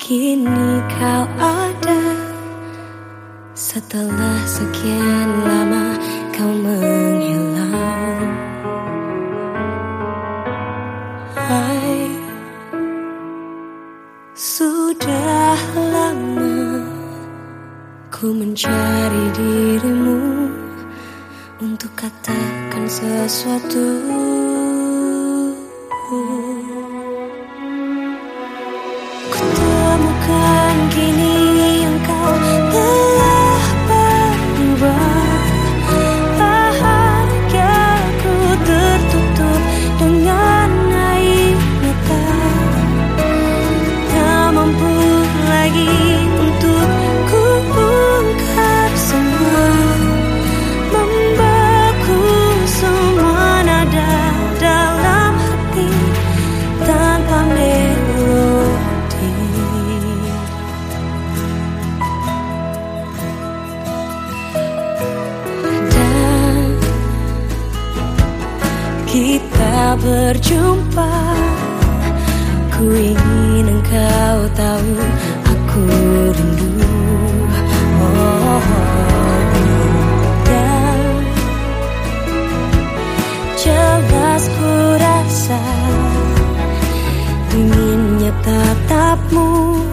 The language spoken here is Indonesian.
Kini kau ada, setelah sekian lama kau menghilang. Hai, sudah lama ku mencari dirimu untuk katakan sesuatu. Kutemukan kini engkau telah berubah. Bahagiaku tertutup dengan air mata. Tak mampu lagi untuk ku ungkap semua. Membeku semua nada dalam hati tanpa melodi. Dan kita berjumpa. Ku ingin engkau tahu aku rindu. Dan jelas ku rasa dinginnya tatapmu